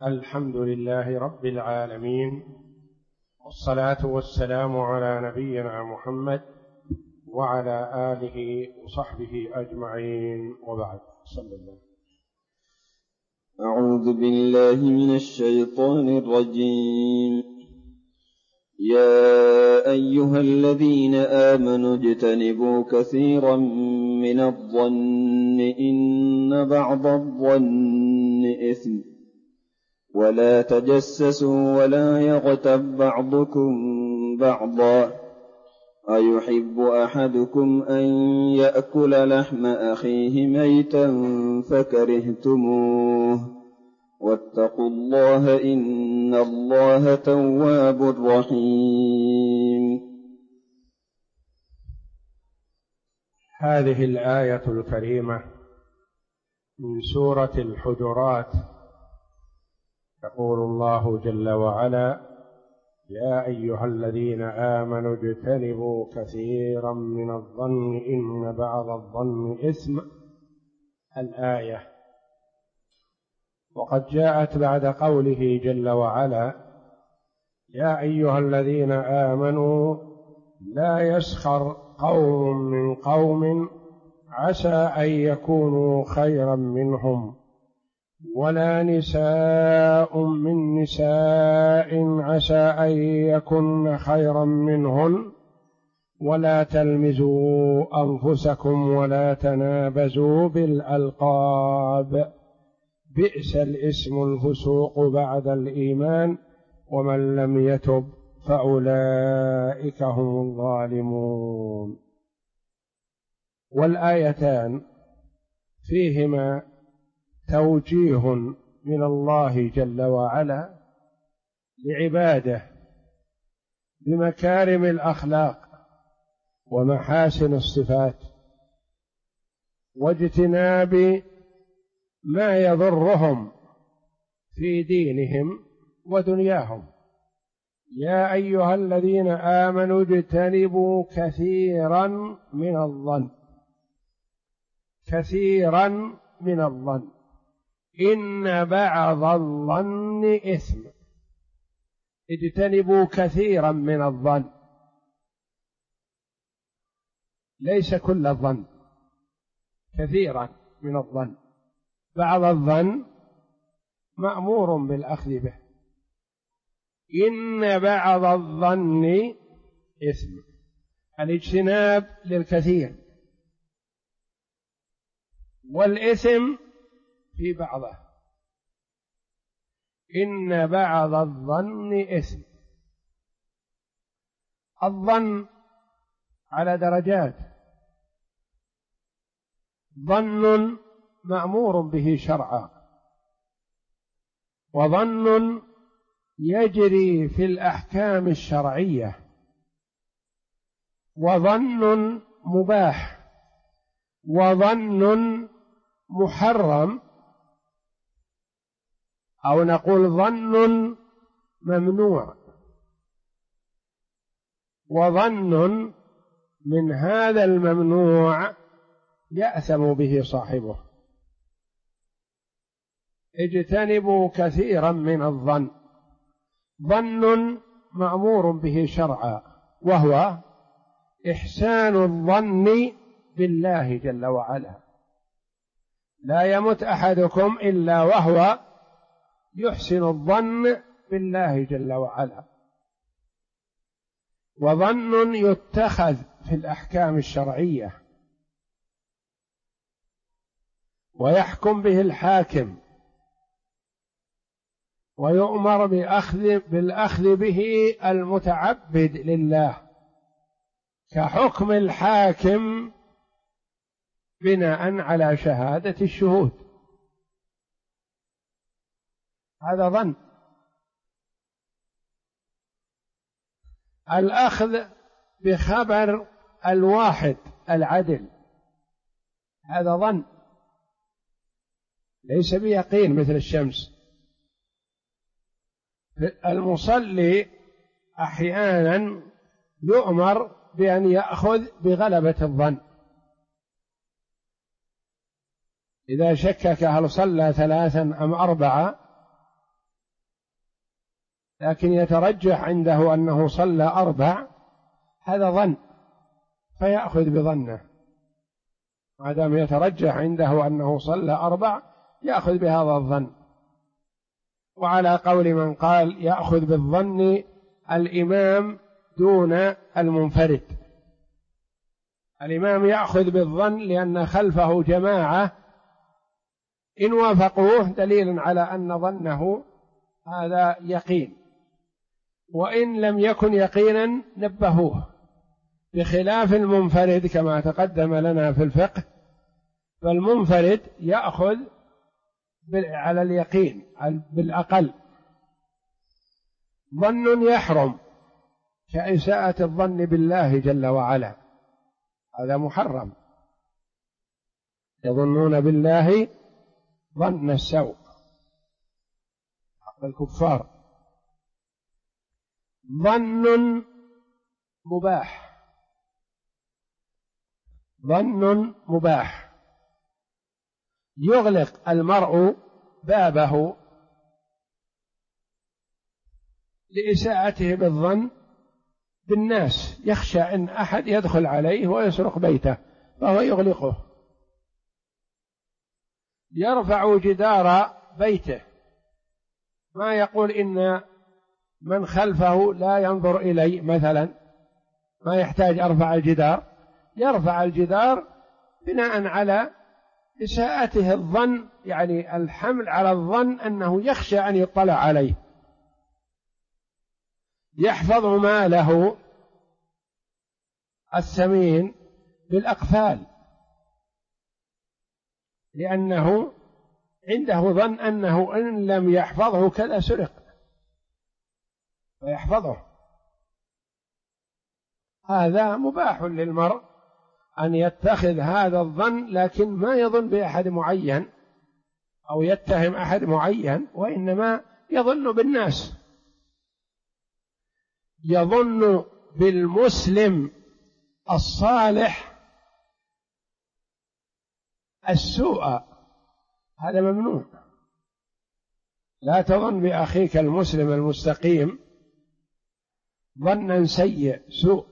الحمد لله رب العالمين، والصلاة والسلام على نبينا محمد وعلى آله وصحبه أجمعين، وبعد. صلى الله. أعوذ بالله من الشيطان الرجيم. يا أيها الذين آمنوا اجتنبوا كثيرا من الظن إن بعض الظن إثم، ولا تجسسوا ولا يغتب بعضكم بعضا، أيحب أحدكم أن يأكل لحم أخيه ميتا فكرهتموه، واتقوا الله إن الله تواب رحيم. هذه الآية الكريمة من سورة الحجرات، يقول الله جل وعلا: يا أيها الذين آمنوا اجتنبوا كثيرا من الظن إن بعض الظن إثم. الآية. وقد جاءت بعد قوله جل وعلا: يا أيها الذين آمنوا لا يسخر قوم من قوم عسى أن يكونوا خيرا منهم، ولا نساء من نساء عسى أن يكن خيرا منهن، ولا تلمزوا أنفسكم ولا تنابزوا بالألقاب، بئس الاسم الفسوق بعد الإيمان، ومن لم يتب فأولئك هم الظالمون. والآيتان فيهما توجيه من الله جل وعلا لعباده بمكارم الأخلاق ومحاسن الصفات، واجتناب ما يضرهم في دينهم ودنياهم. يا أيها الذين آمنوا اجتنبوا كثيرا من الظن، كثيرا من الظن إن بعض الظن إثم. اجتنبوا كثيرا من الظن، ليس كل الظن، كثيرا من الظن. بعض الظن مأمور بالأخذ به. إن بعض الظن إثم، الاجتناب للكثير، والإثم في بعضه. إن بعض الظن إثم. الظن على درجات. ظن مأمور به شرعا، وظن يجري في الأحكام الشرعية، وظن مباح، وظن محرم، أو نقول ظن ممنوع. وظن من هذا الممنوع يأثم به صاحبه. اجتنبوا كثيرا من الظن. ظن مأمور به شرعا، وهو إحسان الظن بالله جل وعلا. لا يمت أحدكم إلا وهو يحسن الظن بالله جل وعلا. وظن يتخذ في الأحكام الشرعية ويحكم به الحاكم، ويؤمر بالأخذ به المتعبد لله، كحكم الحاكم بناء على شهادة الشهود. هذا ظن. الأخذ بخبر الواحد العدل، هذا ظن، ليس بيقين مثل الشمس. المصلي أحيانا يؤمر بأن يأخذ بغلبة الظن. إذا شكك هل صلى 3 أم 4 لكن يترجح عنده أنه صلى 4 هذا ظن فيأخذ بظنه، ما دام يترجح عنده أنه صلى 4 يأخذ بهذا الظن. وعلى قول من قال يأخذ بالظن الإمام دون المنفرد، الإمام يأخذ بالظن لأن خلفه جماعة إن وافقوه دليل على أن ظنه هذا يقين، وإن لم يكن يقينا نبهوه، بخلاف المنفرد كما تقدم لنا في الفقه، فالمنفرد يأخذ على اليقين بالأقل. ظن يحرم كإساءة الظن بالله جل وعلا، هذا محرم، يظنون بالله ظن السوء حق الكفار. ظن مباح، ظن مباح يغلق المرء بابه لإساءته بالظن بالناس، يخشى أن أحد يدخل عليه ويسرق بيته فهو يغلقه، يرفع جدار بيته، ما يقول إن من خلفه لا ينظر إلي مثلا، ما يحتاج أرفع الجدار، يرفع الجدار بناء على إساءته الظن، يعني الحمل على الظن أنه يخشى أن يطلع عليه. يحفظ ماله الثمين بالأقفال لأنه عنده ظن أنه إن لم يحفظه كذا سرق فيحفظه. هذا مباح للمرء أن يتخذ هذا الظن، لكن ما يظن بأحد معين أو يتهم أحد معين، وإنما يظن بالناس، يظن بالمسلم الصالح السوء، هذا ممنوع. لا تظن بأخيك المسلم المستقيم ظنا سيء سوء،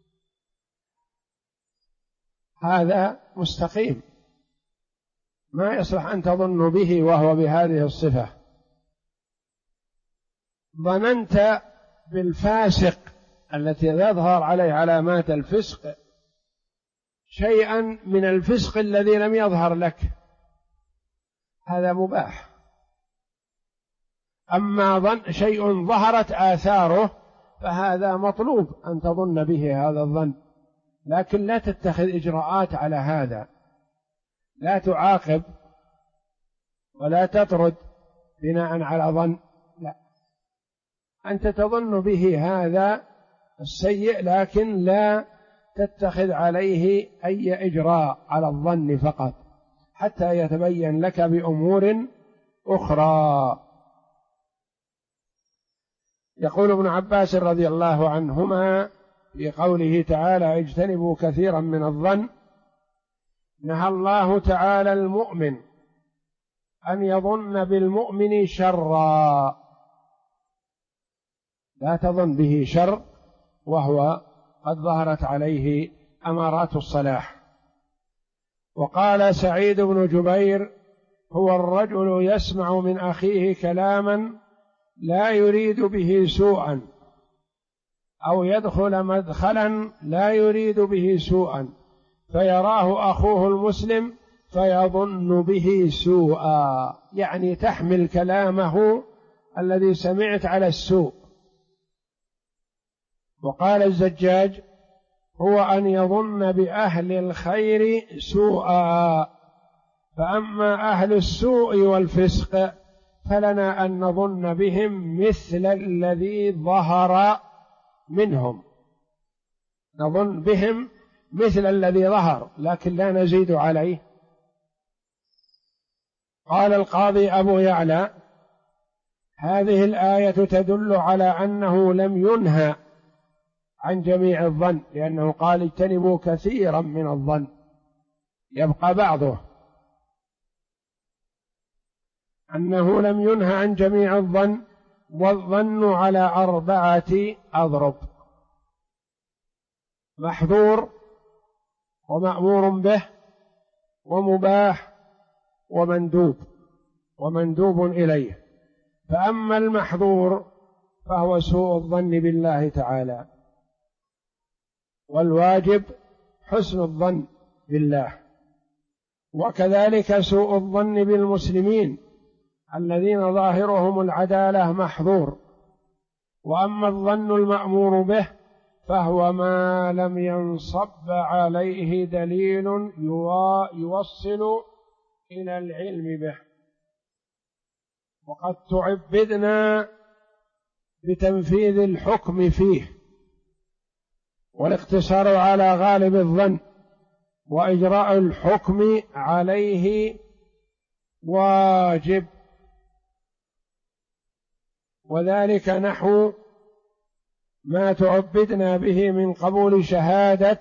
هذا مستقيم ما يصلح أن تظن به وهو بهذه الصفة. ظننت بالفاسق التي يظهر عليه علامات الفسق شيئا من الفسق الذي لم يظهر لك، هذا مباح. أما شيء ظهرت آثاره فهذا مطلوب أن تظن به هذا الظن، لكن لا تتخذ إجراءات على هذا، لا تعاقب ولا تطرد بناء على ظن، لا، أنت تظن به هذا السيء لكن لا تتخذ عليه أي إجراء على الظن فقط حتى يتبين لك بأمور أخرى. يقول ابن عباس رضي الله عنهما في قوله تعالى اجتنبوا كثيرا من الظن، نهى الله تعالى المؤمن أن يظن بالمؤمن شرا، لا تظن به شر وهو قد ظهرت عليه أمارات الصلاح. وقال سعيد بن جبير هو الرجل يسمع من أخيه كلاما لا يريد به سوءا، أو يدخل مدخلا لا يريد به سوءا، فيراه أخوه المسلم فيظن به سوءا، يعني تحمل كلامه الذي سمعت على السوء. وقال الزجاج هو أن يظن بأهل الخير سوءا، فأما أهل السوء والفسق فلنا أن نظن بهم مثل الذي ظهر منهم، نظن بهم مثل الذي ظهر لكن لا نزيد عليه. قال القاضي أبو يعلى هذه الآية تدل على أنه لم ينهى عن جميع الظن، لأنه قال اجتنبوا كثيرا من الظن، يبقى بعضه، أنه لم ينهى عن جميع الظن والظن على 4 أضرب: محظور، ومأمور به، ومباح، ومندوب إليه. فأما المحظور فهو سوء الظن بالله تعالى، والواجب حسن الظن بالله، وكذلك سوء الظن بالمسلمين الذين ظاهرهم العدالة محظور. وأما الظن المأمور به فهو ما لم ينصب عليه دليل يوصل إلى العلم به، وقد تعبدنا بتنفيذ الحكم فيه، والاقتصار على غالب الظن، وإجراء الحكم عليه واجب، وذلك نحو ما تعبدنا به من قبول شهادة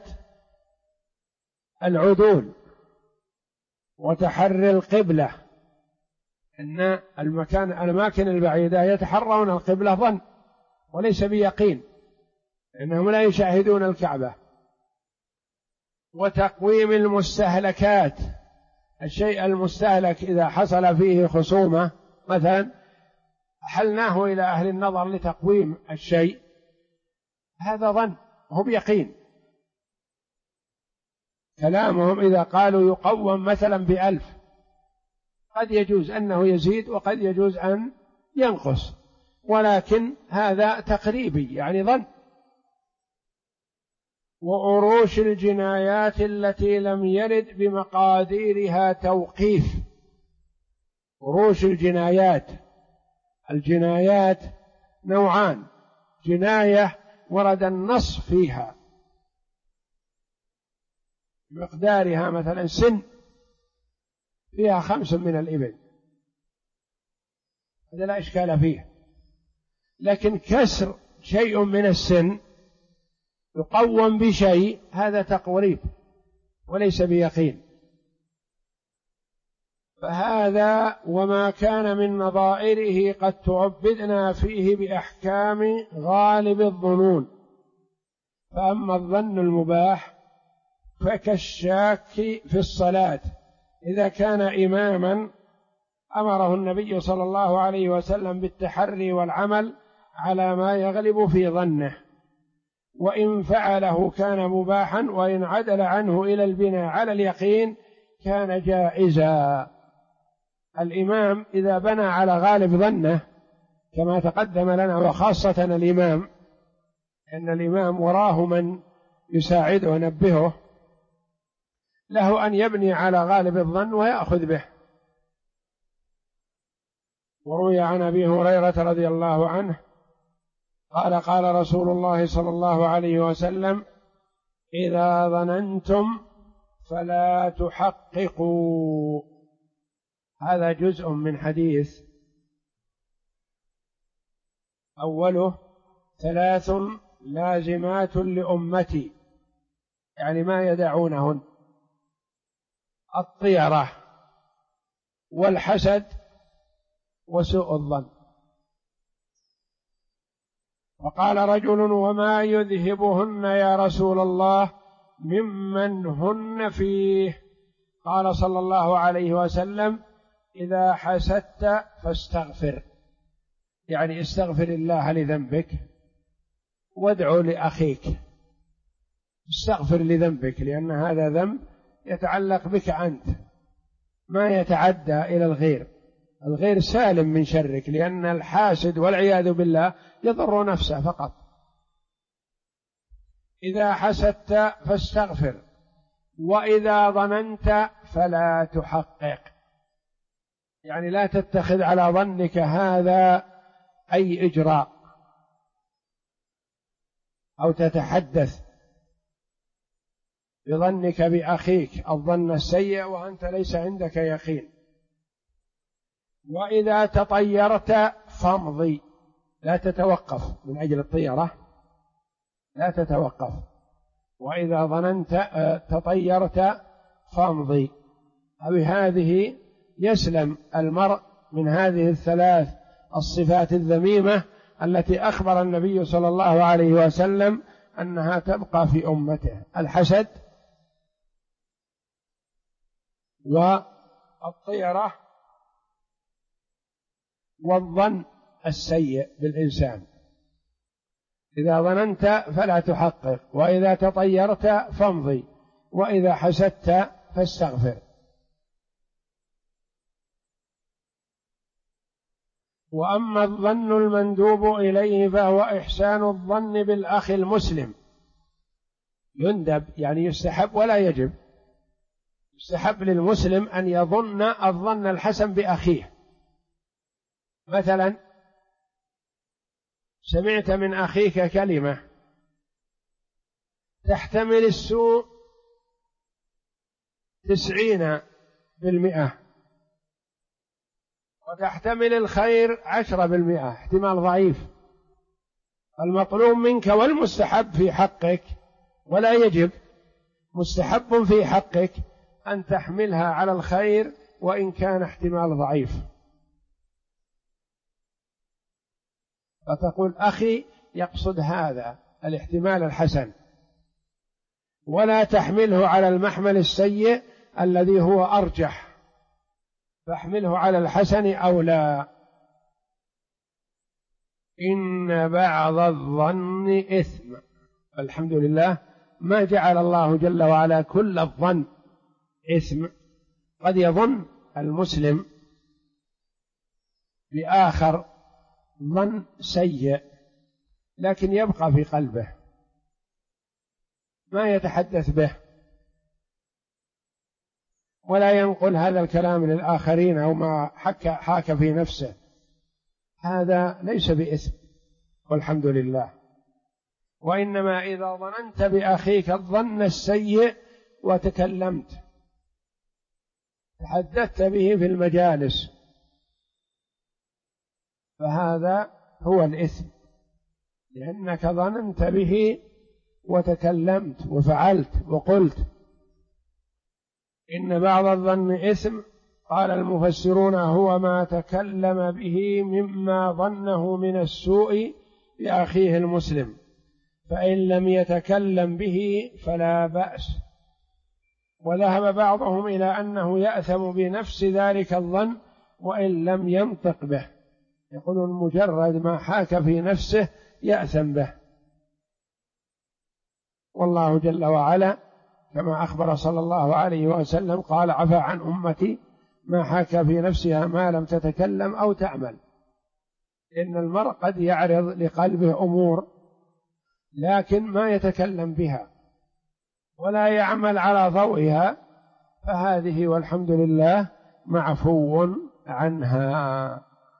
العدول وتحري القبلة. إن الأماكن البعيدة يتحرون القبلة ظن وليس بيقين، إنهم لا يشاهدون الكعبة. وتقويم المستهلكات، الشيء المستهلك إذا حصل فيه خصومة مثلا أحلناه إلى أهل النظر لتقويم الشيء، هذا ظن هو بيقين. كلامهم إذا قالوا يقوم مثلا ب1,000 قد يجوز أنه يزيد وقد يجوز أن ينقص، ولكن هذا تقريبي يعني ظن. وأروش الجنايات التي لم يرد بمقاديرها توقيف. أروش الجنايات نوعان: جناية ورد النص فيها مقدارها مثلا سن فيها 5 من الإبل، هذا لا إشكال فيه. لكن كسر شيء من السن يقوم بشيء، هذا تقريب وليس بيقين. فهذا وما كان من نظائره قد تعبدنا فيه بأحكام غالب الظنون. فأما الظن المباح فكالشاك في الصلاة، إذا كان إماما أمره النبي صلى الله عليه وسلم بالتحري والعمل على ما يغلب في ظنه، وإن فعله كان مباحا، وإن عدل عنه إلى البناء على اليقين كان جائزا. الإمام إذا بنى على غالب ظنه كما تقدم لنا، وخاصة الإمام، إن الإمام وراه من يساعده وينبهه، له أن يبني على غالب الظن ويأخذ به. وروي عن أبي هريرة رضي الله عنه قال: قال رسول الله صلى الله عليه وسلم: إذا ظننتم فلا تحققوا. هذا جزء من حديث أوله: 3 لازمات لأمتي، يعني ما يدعونهن: الطيرة والحسد وسوء الظن. فقال رجل: وما يذهبهن يا رسول الله؟ ممن هن فيه؟ قال صلى الله عليه وسلم: إذا حسدت فاستغفر، يعني استغفر الله لذنبك وادعو لأخيك. استغفر لذنبك، لأن هذا ذنب يتعلق بك أنت، ما يتعدى إلى الغير. الغير سالم من شرك، لأن الحاسد والعياذ بالله يضر نفسه فقط. إذا حسدت فاستغفر، وإذا ظننت فلا تحقق، يعني لا تتخذ على ظنك هذا أي إجراء أو تتحدث بظنك بأخيك الظن السيء وأنت ليس عندك يقين. وإذا تطيرت فامضي، لا تتوقف من أجل الطيرة، لا تتوقف. وإذا ظننت تطيرت فامضي. بهذه يسلم المرء من هذه 3 الصفات الذميمة التي أخبر النبي صلى الله عليه وسلم أنها تبقى في أمته: الحسد والطيرة والظن السيء بالإنسان. إذا ظننت فلا تحقق، وإذا تطيرت فامضي، وإذا حسدت فاستغفر. وأما الظن المندوب إليه فهو إحسان الظن بالأخ المسلم. يندب يعني يستحب ولا يجب. يستحب للمسلم أن يظن الظن الحسن بأخيه. مثلا سمعت من أخيك كلمة تحتمل السوء 90%، وتحتمل الخير 10%، احتمال ضعيف. المطلوب منك والمستحب في حقك ولا يجب، مستحب في حقك أن تحملها على الخير وإن كان احتمال ضعيف. فتقول أخي يقصد هذا الاحتمال الحسن، ولا تحمله على المحمل السيء الذي هو أرجح، فاحمله على الحسن أولى. إن بعض الظن إثم. الحمد لله ما جعل الله جل وعلا كل الظن إثم. قد يظن المسلم بآخر ظن سيء لكن يبقى في قلبه، ما يتحدث به ولا ينقل هذا الكلام للآخرين أو ما حاك في نفسه، هذا ليس بإثم والحمد لله. وإنما إذا ظننت بأخيك الظن السيء وتكلمت تحدثت به في المجالس، فهذا هو الإثم، لأنك ظننت به وتكلمت وفعلت وقلت. إن بعض الظن إثم. قال المفسرون: هو ما تكلم به مما ظنه من السوء بأخيه المسلم، فإن لم يتكلم به فلا بأس. وذهب بعضهم إلى أنه يأثم بنفس ذلك الظن وإن لم ينطق به، يقولون مجرد ما حاك في نفسه يأثم به. والله جل وعلا كما أخبر صلى الله عليه وسلم قال: عفى عن أمتي ما حاك في نفسها ما لم تتكلم أو تعمل. إن المرء قد يعرض لقلبه أمور لكن ما يتكلم بها ولا يعمل على ضوئها، فهذه والحمد لله معفو عنها.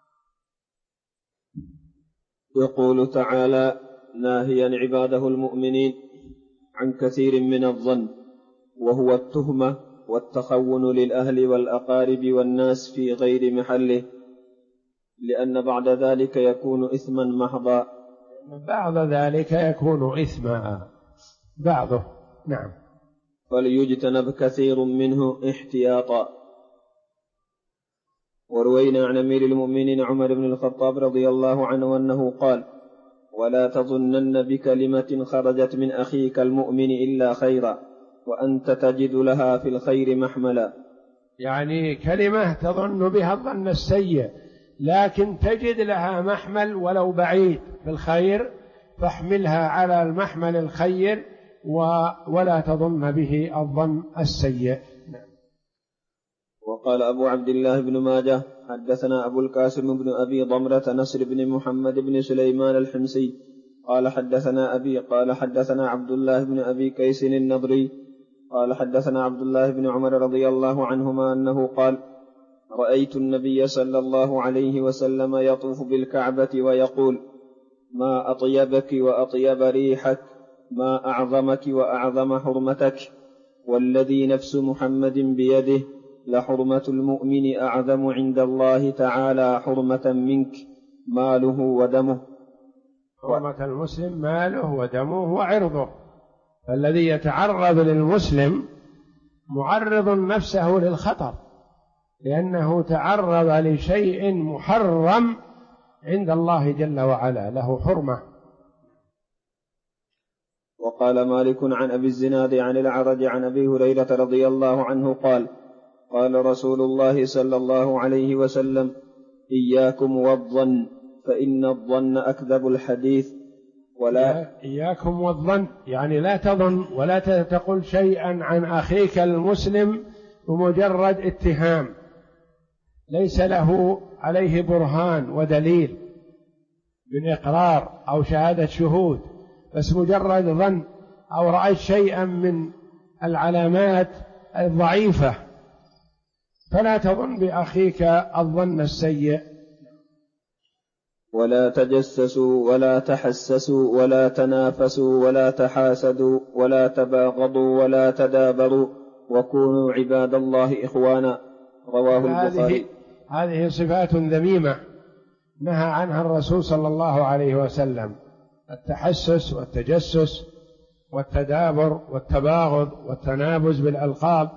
يقول تعالى ناهيا عباده المؤمنين عن كثير من الظن، وهو التهمة والتخون للأهل والأقارب والناس في غير محله، لأن بعد ذلك يكون إثما محضا. بعد ذلك يكون إثما بعضه. نعم. فليجتنب كثير منه احتياطا. وروينا عن أمير المؤمنين عمر بن الخطاب رضي الله عنه أنه قال: ولا تظنن بكلمة خرجت من أخيك المؤمن إلا خيرا وأنت تجد لها في الخير محملا. يعني كلمة تظن بها الظن السيء لكن تجد لها محمل ولو بعيد في الخير، فاحملها على المحمل الخير ولا تظن به الظن السيء. وقال أبو عبد الله بن ماجه: حدثنا أبو القاسم بن أبي ضمرة نصر بن محمد بن سليمان الحمصي قال حدثنا أبي قال حدثنا عبد الله بن أبي كيس النضري قال حدثنا عبد الله بن عمر رضي الله عنهما أنه قال: رأيت النبي صلى الله عليه وسلم يطوف بالكعبة ويقول: ما أطيبك وأطيب ريحك، ما أعظمك وأعظم حرمتك، والذي نفس محمد بيده لحرمة المؤمن أعظم عند الله تعالى حرمة منك ماله ودمه. حرمة المسلم ماله ودمه وعرضه، فالذي يتعرض للمسلم معرض نفسه للخطر، لأنه تعرض لشيء محرم عند الله جل وعلا، له حرمة. وقال مالك عن أبي الزناد عن الأعرج عن أبي هريرة رضي الله عنه قال قال رسول الله صلى الله عليه وسلم إياكم والظن فإن الظن أكذب الحديث. إياكم والظن يعني لا تظن ولا تقل شيئا عن أخيك المسلم بمجرد اتهام ليس له عليه برهان ودليل من إقرار أو شهادة شهود، بس مجرد ظن، أو رأيت شيئا من العلامات الضعيفة، فلا تظن بأخيك الظن السيء. ولا تجسسوا ولا تحسسوا ولا تنافسوا ولا تحاسدوا ولا تباغضوا ولا تدابروا وكونوا عباد الله إخوانا. رواه البخاري. هذه صفات ذميمة نهى عنها الرسول صلى الله عليه وسلم: التحسس والتجسس والتدابر والتباغض والتنابز بالألقاب.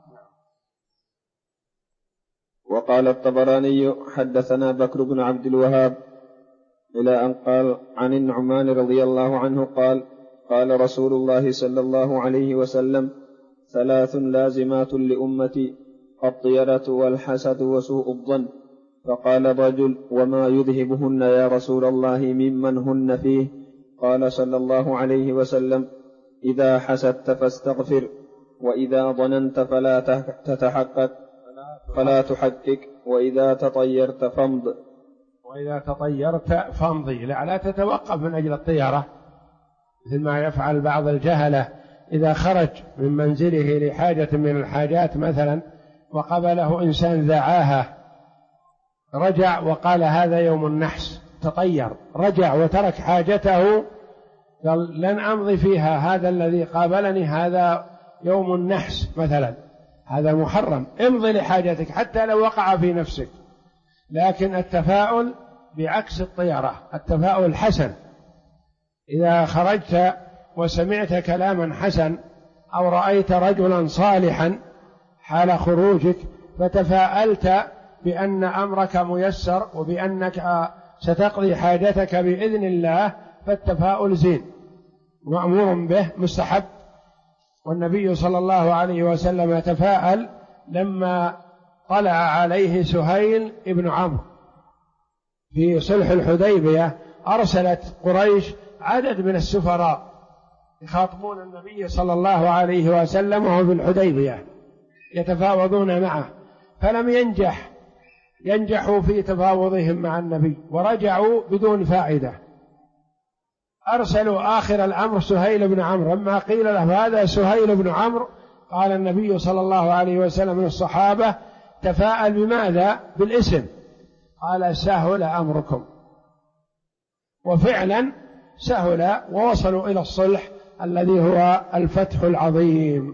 وقال الطبراني حدثنا بكر بن عبد الوهاب إلى أن قال عن النعمان رضي الله عنه قال قال رسول الله صلى الله عليه وسلم: 3 لازمات لأمتي: الطيرة والحسد وسوء الظن. فقال الرجل: وما يذهبهن يا رسول الله ممن هن فيه؟ قال صلى الله عليه وسلم: إذا حسدت فاستغفر، وإذا ظننت فلا تحقق، وإذا تطيرت فامض. وإذا تطيرت فامضي، لا تتوقف من أجل الطيرة، مثل ما يفعل بعض الجهلة إذا خرج من منزله لحاجة من الحاجات مثلا وقبله إنسان ذعاها، رجع وقال هذا يوم النحس، تطير، رجع وترك حاجته، قال لن أمضي فيها، هذا الذي قابلني هذا يوم النحس مثلا، هذا محرم، امضي لحاجتك حتى لو وقع في نفسك. لكن التفاؤل بعكس الطيرة، التفاؤل حسن. إذا خرجت وسمعت كلاما حسن أو رأيت رجلا صالحا حال خروجك فتفاءلت بأن أمرك ميسر وبأنك ستقضي حاجتك بإذن الله، فالتفاؤل زين مأمور به مستحب. والنبي صلى الله عليه وسلم تفاءل لما طلع عليه سهيل ابن عمرو في صلح الحديبية، أرسلت قريش عدد من السفراء يخاطبون النبي صلى الله عليه وسلم وهو في الحديبية يتفاوضون معه، فلم ينجحوا في تفاوضهم مع النبي ورجعوا بدون فائدة. أرسلوا آخر الأمر سهيل بن عمرو، لما قيل له هذا سهيل بن عمرو قال النبي صلى الله عليه وسلم للصحابة: تفاءل بماذا؟ بالاسم. قال: سهل أمركم. وفعلا سهل ووصلوا إلى الصلح الذي هو الفتح العظيم.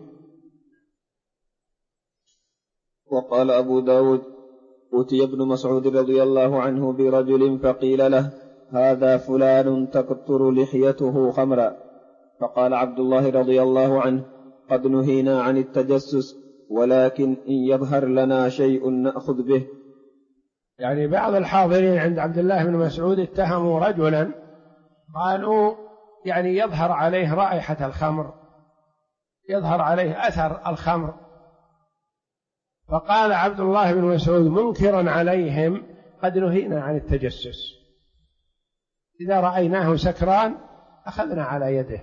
وقال أبو داود: أتي ابن مسعود رضي الله عنه برجل فقيل له: هذا فلان تقطر لحيته خمرا. فقال عبد الله رضي الله عنه: قد نهينا عن التجسس، ولكن إن يظهر لنا شيء نأخذ به. يعني بعض الحاضرين عند عبد الله بن مسعود اتهموا رجلا، قالوا يعني يظهر عليه رائحة الخمر، يظهر عليه أثر الخمر. فقال عبد الله بن مسعود منكرا عليهم: قد نهينا عن التجسس، إذا رأيناه سكران أخذنا على يده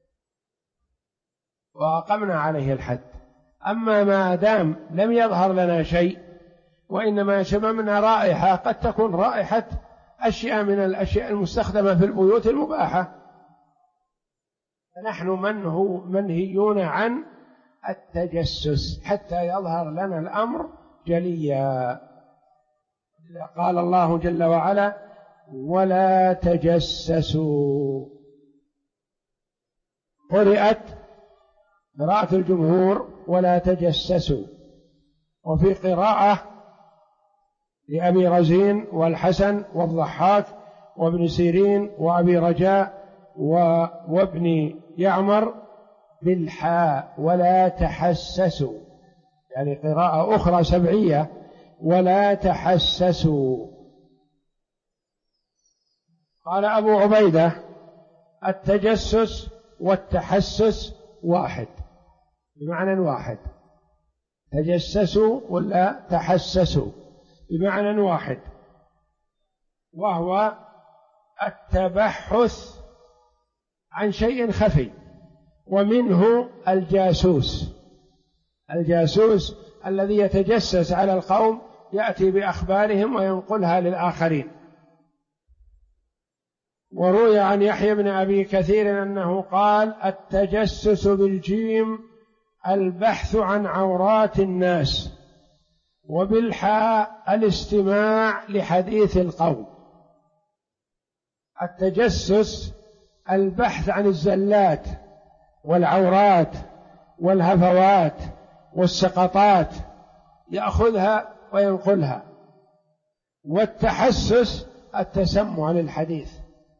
وأقمنا عليه الحد. أما ما دام لم يظهر لنا شيء وإنما شممنا رائحة، قد تكون رائحة أشياء من الأشياء المستخدمة في البيوت المباحة، فنحن منهيون عن التجسس حتى يظهر لنا الأمر جليا. قال الله جل وعلا: ولا تجسسوا. قرأت قراءة الجمهور: ولا تجسسوا. وفي قراءة لأبي رزين والحسن والضحاك وابن سيرين وأبي رجاء وابن يعمر بالحاء: ولا تحسسوا، يعني قراءة أخرى سبعية: ولا تحسسوا. قال أبو عبيدة: التجسس والتحسس واحد، بمعنى واحد. تجسسوا ولا تحسسوا بمعنى واحد، وهو التبحث عن شيء خفي، ومنه الجاسوس. الجاسوس الذي يتجسس على القوم، يأتي بأخبارهم وينقلها للآخرين. وروي عن يحيى بن أبي كثير أنه قال: التجسس بالجيم البحث عن عورات الناس، وبالحاء الاستماع لحديث القوم. التجسس البحث عن الزلات والعورات والهفوات والسقطات، يأخذها وينقلها. والتحسس التسمع للحديث،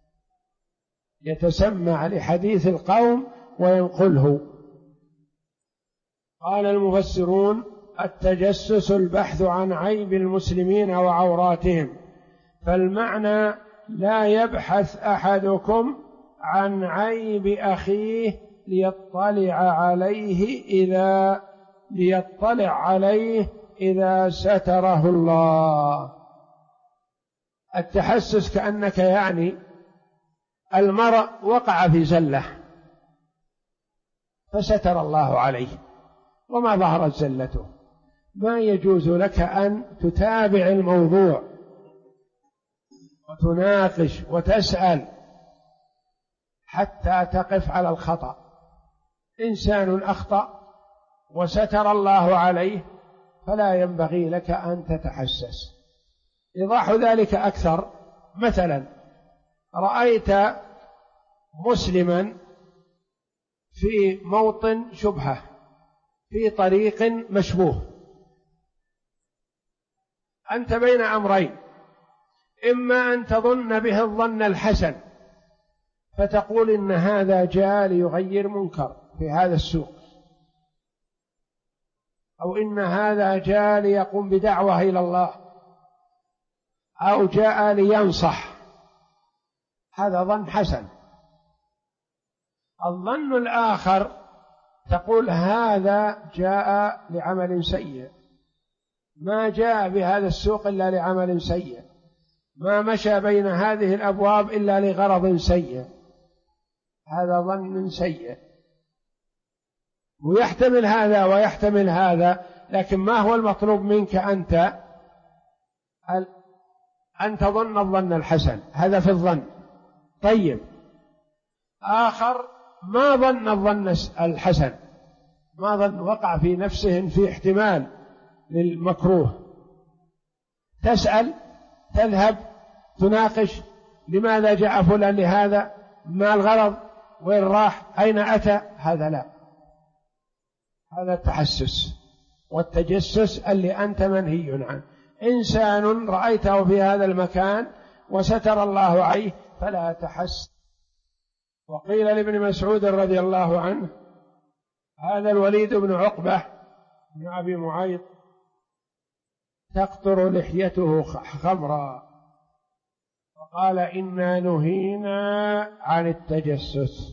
يتسمع لحديث القوم وينقله. قال المفسرون: التجسس البحث عن عيب المسلمين وعوراتهم، فالمعنى: لا يبحث أحدكم عن عيب أخيه ليطلع عليه إذا ستره الله. التحسس كأنك يعني المرء وقع في زلة فستر الله عليه وما ظهرت زلته، ما يجوز لك أن تتابع الموضوع وتناقش وتسأل حتى تقف على الخطأ. إنسان أخطأ وستر الله عليه، فلا ينبغي لك أن تتحسس. إيضاح ذلك أكثر: مثلا رأيت مسلما في موطن شبهة، في طريق مشبوه، أنت بين أمرين: إما أن تظن به الظن الحسن فتقول إن هذا جاء ليغير منكر في هذا السوق، أو إن هذا جاء ليقوم بدعوة إلى الله، أو جاء لينصح، هذا ظن حسن. الظن الآخر تقول هذا جاء لعمل سيء، ما جاء بهذا السوق إلا لعمل سيء، ما مشى بين هذه الأبواب إلا لغرض سيء، هذا ظن سيء. ويحتمل هذا ويحتمل هذا، لكن ما هو المطلوب منك أنت؟ أن تظن الظن الحسن، هذا في الظن. طيب، آخر ما ظن الظن الحسن، ما ظن، وقع في نفسه في احتمال للمكروه، تسأل، تذهب تناقش: لماذا جاء فلان لهذا؟ ما الغرض؟ وين راح؟ أين أتى؟ هذا لا، هذا التحسس والتجسس اللي أنت منهي عنه. إنسان رأيته في هذا المكان وستر الله عليه فلا تحسس. وقيل لابن مسعود رضي الله عنه: هذا الوليد بن عقبة بن أبي معيط تقطر لحيته خمرا، فقال: إنا نهينا عن التجسس،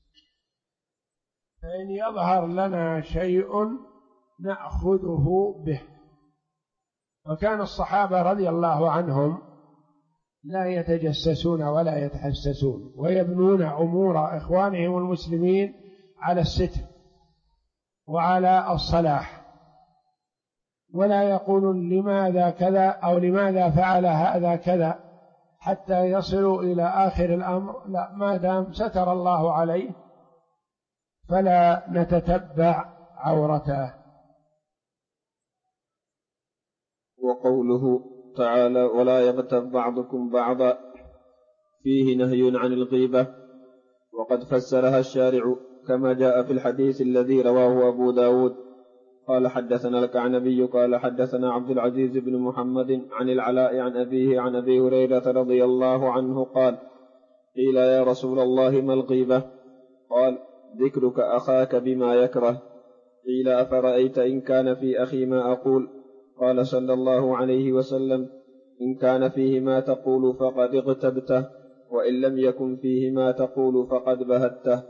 فإن يظهر لنا شيء نأخذه به. وكان الصحابة رضي الله عنهم لا يتجسسون ولا يتحسسون، ويبنون أمور إخوانهم المسلمين على الستر وعلى الصلاح، ولا يقولون لماذا كذا أو لماذا فعل هذا كذا حتى يصلوا إلى آخر الأمر. لا، ما دام ستر الله عليه فلا نتتبع عورته. وقوله تعالى: ولا يغتب بعضكم بعضا، فيه نهي عن الغيبة، وقد فسرها الشارع كما جاء في الحديث الذي رواه أبو داود. قال: حدثنا الكعنبي قال: حدثنا عبد العزيز بن محمد عن العلاء عن أبيه عن أبي هريرة رضي الله عنه قال: قيل يا رسول الله ما الغيبة؟ قال: ذكرك أخاك بما يكره. قيل: أفرأيت إن كان في أخي ما أقول؟ قال صلى الله عليه وسلم: إن كان فيه ما تقول فقد اغتبته، وإن لم يكن فيه ما تقول فقد بهته.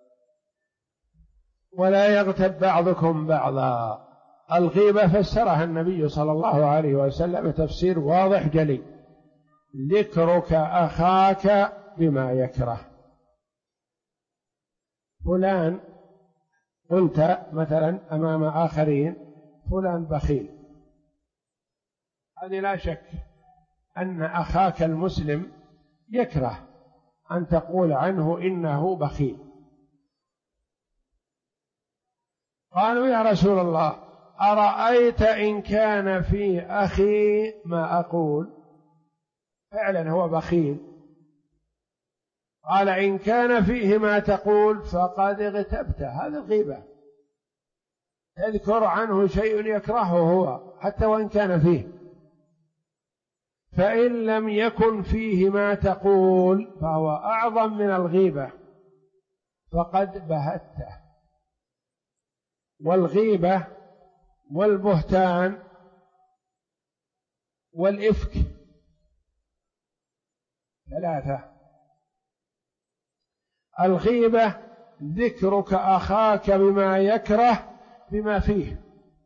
ولا يغتب بعضكم بعضا. الغيبة فسرها النبي صلى الله عليه وسلم تفسير واضح جلي: ذكرك أخاك بما يكره. فلان، قلت مثلا أمام آخرين فلان بخيل، هذه لا شك أن أخاك المسلم يكره أن تقول عنه إنه بخيل. قالوا: يا رسول الله، أرأيت إن كان في أخي ما أقول؟ فعلا هو بخيل. قال: إن كان فيه ما تقول فقد اغتبته. هذا الغيبة، تذكر عنه شيء يكرهه هو حتى وإن كان فيه. فإن لم يكن فيه ما تقول فهو أعظم من الغيبة، فقد بهته. والغيبة والبهتان والإفك ثلاثة. الغيبة ذكرك أخاك بما يكره بما فيه.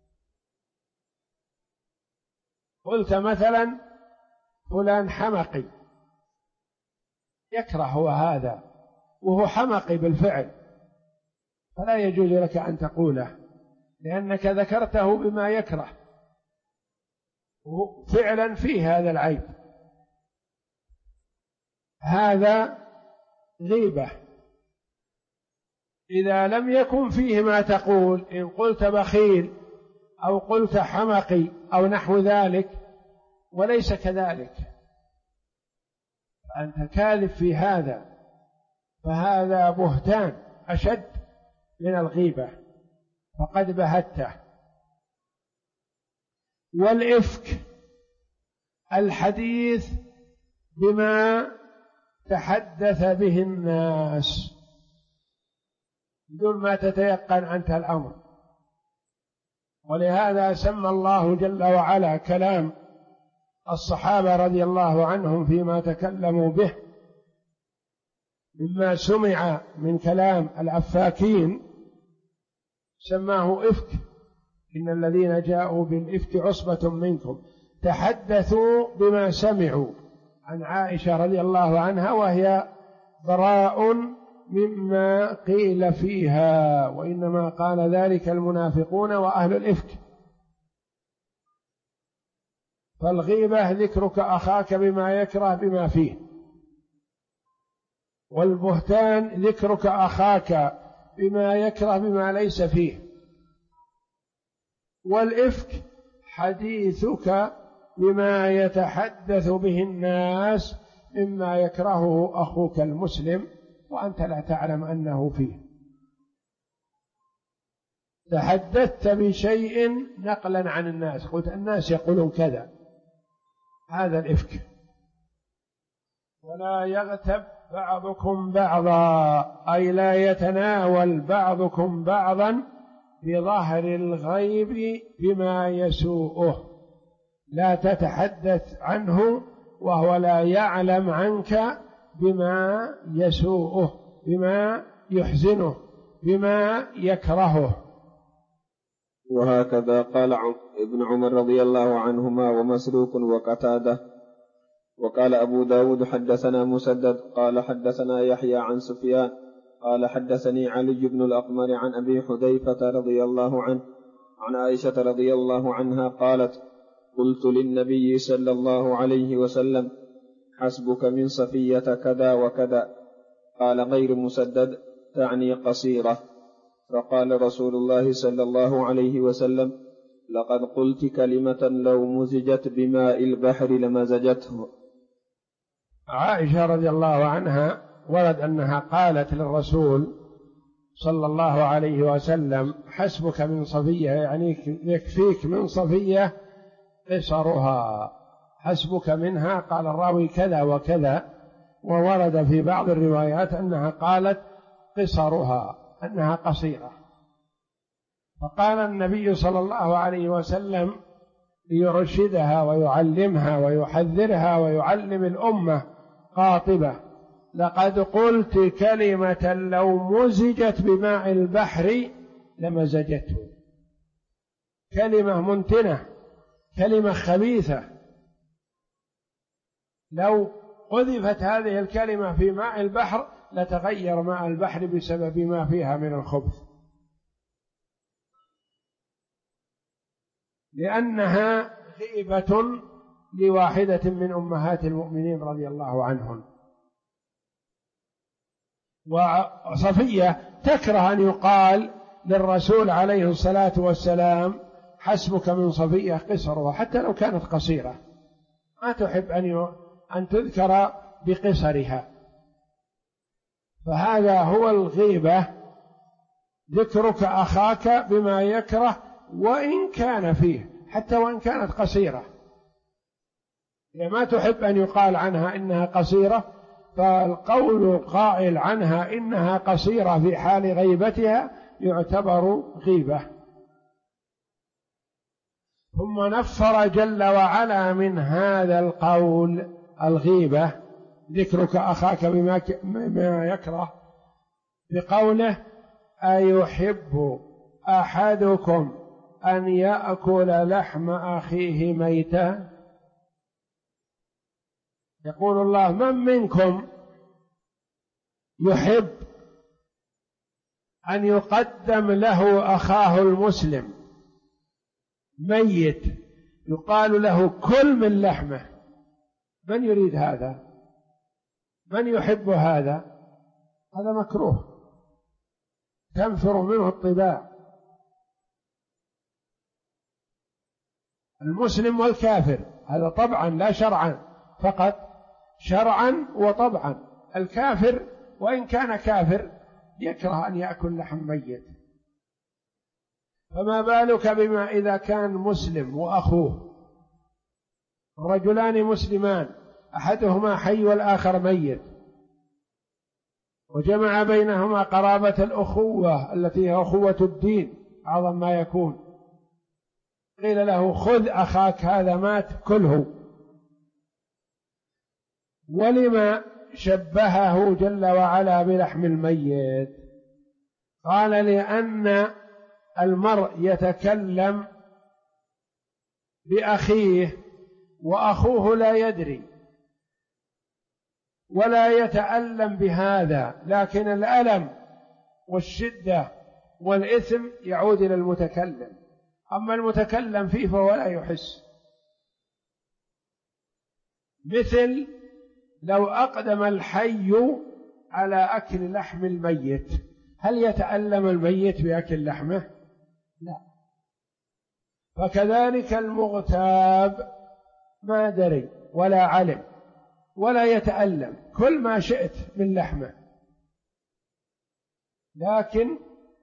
قلت مثلا فلان حمقي، يكره هو هذا وهو حمقي بالفعل، فلا يجوز لك أن تقوله لأنك ذكرته بما يكره، فعلا فيه هذا العيب. هذا غيبة. إذا لم يكن فيه ما تقول، إن قلت بخيل أو قلت حمقي أو نحو ذلك وليس كذلك، فأنت كاذب في هذا، فهذا بهتان أشد من الغيبة، فقد بهته. والإفك الحديث بما تحدث به الناس بدون ما تتيقن أنت الأمر. ولهذا سمى الله جل وعلا كلام الصحابة رضي الله عنهم فيما تكلموا به مما سمع من كلام الأفاكين، سماه إفك: إن الذين جاءوا بالإفك عصبة منكم تحدثوا بما سمعوا، عن عائشة رضي الله عنها، وهي براء مما قيل فيها، وإنما قال ذلك المنافقون وأهل الإفك. فالغيبة ذكرك أخاك بما يكره بما فيه، والبهتان ذكرك أخاك بما يكره بما ليس فيه، والإفك حديثك بما يتحدث به الناس مما يكرهه أخوك المسلم وأنت لا تعلم أنه فيه. تحدثت بشيء نقلا عن الناس، قلت الناس يقولون كذا، هذا الإفك. ولا يغتب بعضكم بعضا، أي لا يتناول بعضكم بعضا بظهر الغيب بما يسوءه، لا تتحدث عنه وهو لا يعلم عنك بما يسوءه، بما يحزنه، بما يكرهه. وهكذا قال ابن عمر رضي الله عنهما ومسروق وقتادة. وقال أبو داود: حدثنا مسدد قال حدثنا يحيى عن سفيان قال حدثني علي بن الأقمر عن أبي حذيفة رضي الله عنه عن عائشة رضي الله عنها قالت: قلت للنبي صلى الله عليه وسلم: حسبك من صفية كذا وكذا. قال: غير مسدد، تعني قصيرة. فقال رسول الله صلى الله عليه وسلم: لقد قلت كلمة لو مزجت بماء البحر لمزجته. عائشة رضي الله عنها ورد أنها قالت للرسول صلى الله عليه وسلم: حسبك من صفية، يعني يكفيك من صفية قصرها. حسبك منها، قال الراوي كذا وكذا، وورد في بعض الروايات أنها قالت قصرها، أنها قصيرة. فقال النبي صلى الله عليه وسلم ليرشدها ويعلمها ويحذرها ويعلم الأمة قاطبة، لقد قلت كلمة لو مزجت بماء البحر لمزجته، كلمة منتنة، كلمة خبيثة، لو قذفت هذه الكلمة في ماء البحر لتغير ماء البحر بسبب ما فيها من الخبث، لأنها غيبة لواحدة من أمهات المؤمنين رضي الله عنهن. وصفية تكره أن يقال للرسول عليه الصلاة والسلام حسبك من صفية قصرها، حتى لو كانت قصيرة ما تحب أن تذكر بقصرها، فهذا هو الغيبة، ذكرك أخاك بما يكره وإن كان فيه، حتى وإن كانت قصيرة، يعني ما تحب أن يقال عنها إنها قصيرة، فالقول القائل عنها إنها قصيرة في حال غيبتها يعتبر غيبة. ثم نفر جل وعلا من هذا القول الغيبة ذكرك أخاك بما يكره بقوله أيحب أحدكم أن يأكل لحم أخيه ميتا؟ يقول الله من منكم يحب أن يقدم له أخاه المسلم ميت يقال له كل من لحمه؟ من يريد هذا؟ من يحب هذا؟ هذا مكروه، تنفر منه الطباع. المسلم والكافر هذا طبعا لا شرعا، فقط شرعا وطبعا. الكافر وإن كان كافر يكره أن يأكل لحم ميت، فما بالك بما إذا كان مسلم وأخوه، الرجلان مسلمان أحدهما حي والآخر ميت، وجمع بينهما قرابة الأخوة التي هي أخوة الدين أعظم ما يكون، قيل له خذ أخاك هذا مات كله. ولما شبهه جل وعلا بلحم الميت؟ قال لأن المرء يتكلم بأخيه وأخوه لا يدري ولا يتألم بهذا، لكن الألم والشدة والإثم يعود إلى المتكلم، أما المتكلم فيه فهو لا يحس. مثل لو أقدم الحي على أكل لحم الميت، هل يتألم الميت بأكل لحمه؟ لا. فكذلك المغتاب ما دري ولا علم ولا يتألم كل ما شئت من لحمه، لكن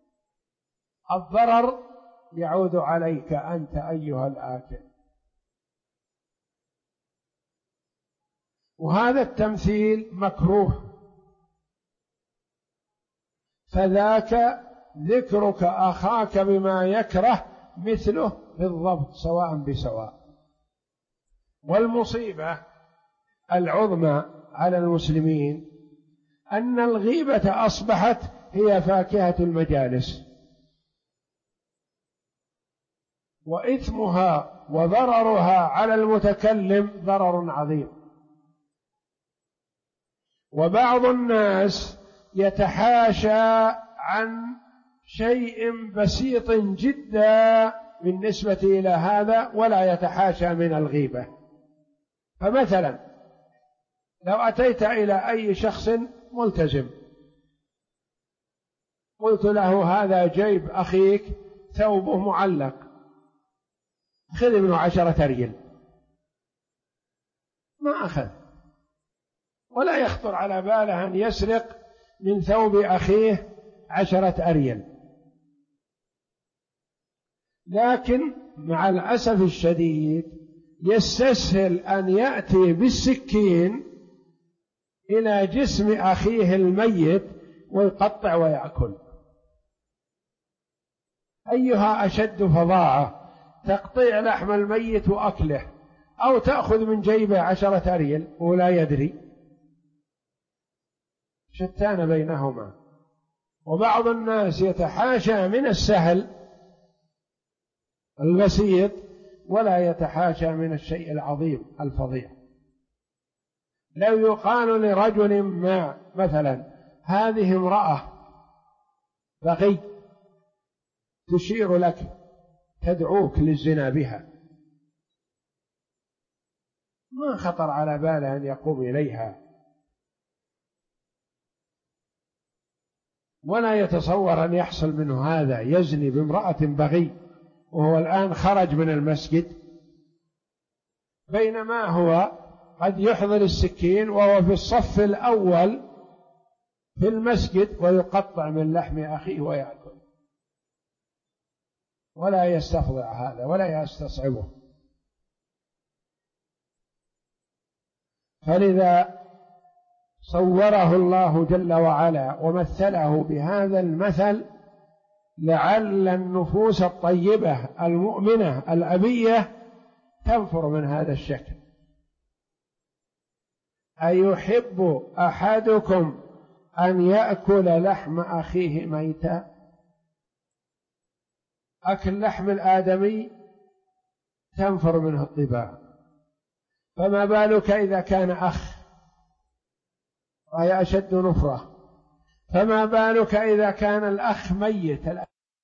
الضرر يعود عليك أنت أيها الآكل. وهذا التمثيل مكروه، فذاك ذكرك أخاك بما يكره مثله بالضبط سواء بسواء. والمصيبة العظمى على المسلمين أن الغيبة أصبحت هي فاكهة المجالس، وإثمها وضررها على المتكلم ضرر عظيم. وبعض الناس يتحاشى عن شيء بسيط جدا بالنسبة إلى هذا ولا يتحاشى من الغيبة. فمثلا لو أتيت إلى أي شخص ملتزم قلت له هذا جيب أخيك ثوبه معلق، خذ منه 10 ريال، ما أخذ، ولا يخطر على باله أن يسرق من ثوب أخيه 10 ريال. لكن مع الأسف الشديد يستسهل أن يأتي بالسكين إلى جسم أخيه الميت ويقطع ويأكل. أيها أشد فظاعة، تقطيع لحم الميت وأكله، أو تأخذ من جيبه 10 ريال ولا يدري؟ شتان بينهما. وبعض الناس يتحاشى من السهل البسيط ولا يتحاشى من الشيء العظيم الفظيع. لو يقال لرجل ما مثلا هذه امرأة بغي تشير لك تدعوك للزنا بها، ما خطر على باله أن يقوم إليها ولا يتصور أن يحصل منه هذا، يزني بامرأة بغي وهو الآن خرج من المسجد، بينما هو قد يحضر السكين وهو في الصف الأول في المسجد ويقطع من لحم أخيه ويأكل، ولا يستفضع هذا ولا يستصعبه. فلذا صوره الله جل وعلا ومثله بهذا المثل لعل النفوس الطيبة المؤمنة الأبية تنفر من هذا الشكل. أيحب أحدكم أن يأكل لحم أخيه ميتا؟ أكل لحم الآدمي تنفر منه الطباع، فما بالك إذا كان أخ وهي أشد نفرة، فما بالك إذا كان الأخ ميت